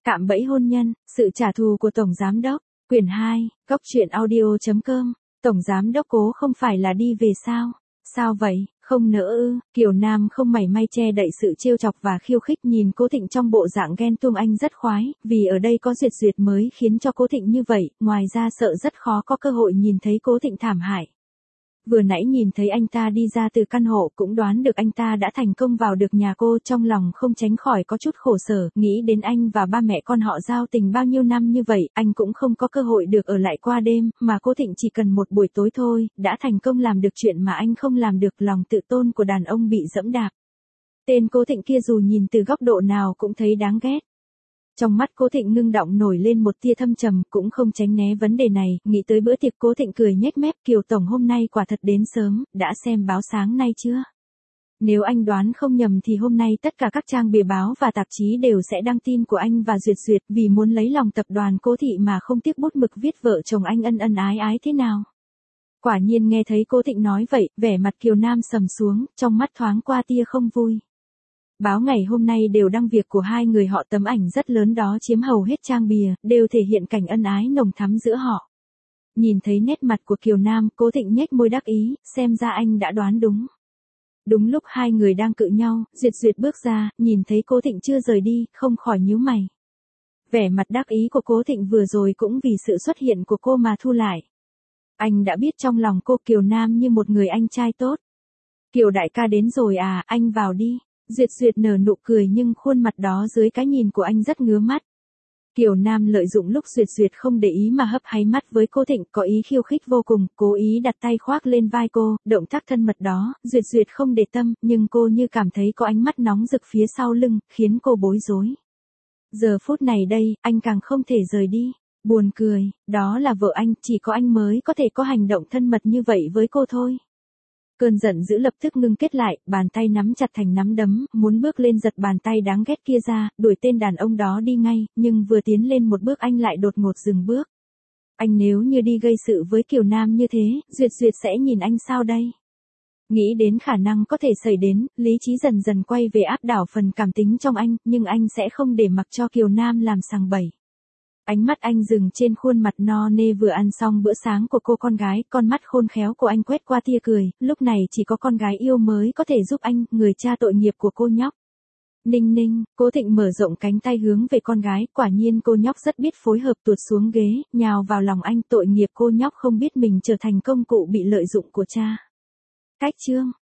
Cạm bẫy hôn nhân, sự trả thù của Tổng Giám Đốc, quyển 2, Góc truyện audio.com, Tổng Giám Đốc Cố không phải là đi về sao? Sao vậy, không nỡ ư? Kiều Nam không mảy may che đậy sự trêu chọc và khiêu khích nhìn Cố Thịnh trong bộ dạng ghen tuông. Anh rất khoái, vì ở đây có Duyệt Duyệt mới khiến cho Cố Thịnh như vậy, ngoài ra sợ rất khó có cơ hội nhìn thấy Cố Thịnh thảm hại. Vừa nãy nhìn thấy anh ta đi ra từ căn hộ cũng đoán được anh ta đã thành công vào được nhà cô, trong lòng không tránh khỏi có chút khổ sở, nghĩ đến anh và ba mẹ con họ giao tình bao nhiêu năm như vậy, anh cũng không có cơ hội được ở lại qua đêm, mà Cố Thịnh chỉ cần một buổi tối thôi, đã thành công làm được chuyện mà anh không làm được, lòng tự tôn của đàn ông bị dẫm đạp. Tên Cố Thịnh kia dù nhìn từ góc độ nào cũng thấy đáng ghét. Trong mắt Cố Thịnh ngưng đọng nổi lên một tia thâm trầm, cũng không tránh né vấn đề này, nghĩ tới bữa tiệc Cố Thịnh cười nhếch mép, Kiều Tổng hôm nay quả thật đến sớm, đã xem báo sáng nay chưa? Nếu anh đoán không nhầm thì hôm nay tất cả các trang bìa báo và tạp chí đều sẽ đăng tin của anh và Duyệt Duyệt, vì muốn lấy lòng tập đoàn Cố Thị mà không tiếc bút mực viết vợ chồng anh ân ân ái ái thế nào. Quả nhiên nghe thấy Cố Thịnh nói vậy, vẻ mặt Kiều Nam sầm xuống, trong mắt thoáng qua tia không vui. Báo ngày hôm nay đều đăng việc của hai người họ, tấm ảnh rất lớn đó chiếm hầu hết trang bìa, đều thể hiện cảnh ân ái nồng thắm giữa họ. Nhìn thấy nét mặt của Kiều Nam, Cố Thịnh nhếch môi đắc ý, xem ra anh đã đoán đúng. Đúng lúc hai người đang cự nhau, Duyệt Duyệt bước ra, nhìn thấy Cố Thịnh chưa rời đi, không khỏi nhíu mày. Vẻ mặt đắc ý của Cố Thịnh vừa rồi cũng vì sự xuất hiện của cô mà thu lại. Anh đã biết trong lòng cô Kiều Nam như một người anh trai tốt. Kiều đại ca đến rồi à, anh vào đi. Duyệt Duyệt nở nụ cười nhưng khuôn mặt đó dưới cái nhìn của anh rất ngứa mắt. Kiều Nam lợi dụng lúc Duyệt Duyệt không để ý mà hấp háy mắt với Cố Thịnh, có ý khiêu khích vô cùng, cố ý đặt tay khoác lên vai cô, động tác thân mật đó, Duyệt Duyệt không để tâm, nhưng cô như cảm thấy có ánh mắt nóng rực phía sau lưng, khiến cô bối rối. Giờ phút này đây, anh càng không thể rời đi. Buồn cười, đó là vợ anh, chỉ có anh mới có thể có hành động thân mật như vậy với cô thôi. Cơn giận dữ lập tức ngưng kết lại, bàn tay nắm chặt thành nắm đấm, muốn bước lên giật bàn tay đáng ghét kia ra, đuổi tên đàn ông đó đi ngay, nhưng vừa tiến lên một bước anh lại đột ngột dừng bước. Anh nếu như đi gây sự với Kiều Nam như thế, Duyệt Duyệt sẽ nhìn anh sao đây? Nghĩ đến khả năng có thể xảy đến, lý trí dần dần quay về áp đảo phần cảm tính trong anh, nhưng anh sẽ không để mặc cho Kiều Nam làm sằng bậy. Ánh mắt anh dừng trên khuôn mặt no nê vừa ăn xong bữa sáng của cô con gái, con mắt khôn khéo của anh quét qua tia cười, lúc này chỉ có con gái yêu mới có thể giúp anh, người cha tội nghiệp của cô nhóc. Ninh ninh, Cố Thịnh mở rộng cánh tay hướng về con gái, quả nhiên cô nhóc rất biết phối hợp, tuột xuống ghế, nhào vào lòng anh, tội nghiệp cô nhóc không biết mình trở thành công cụ bị lợi dụng của cha. Cách chương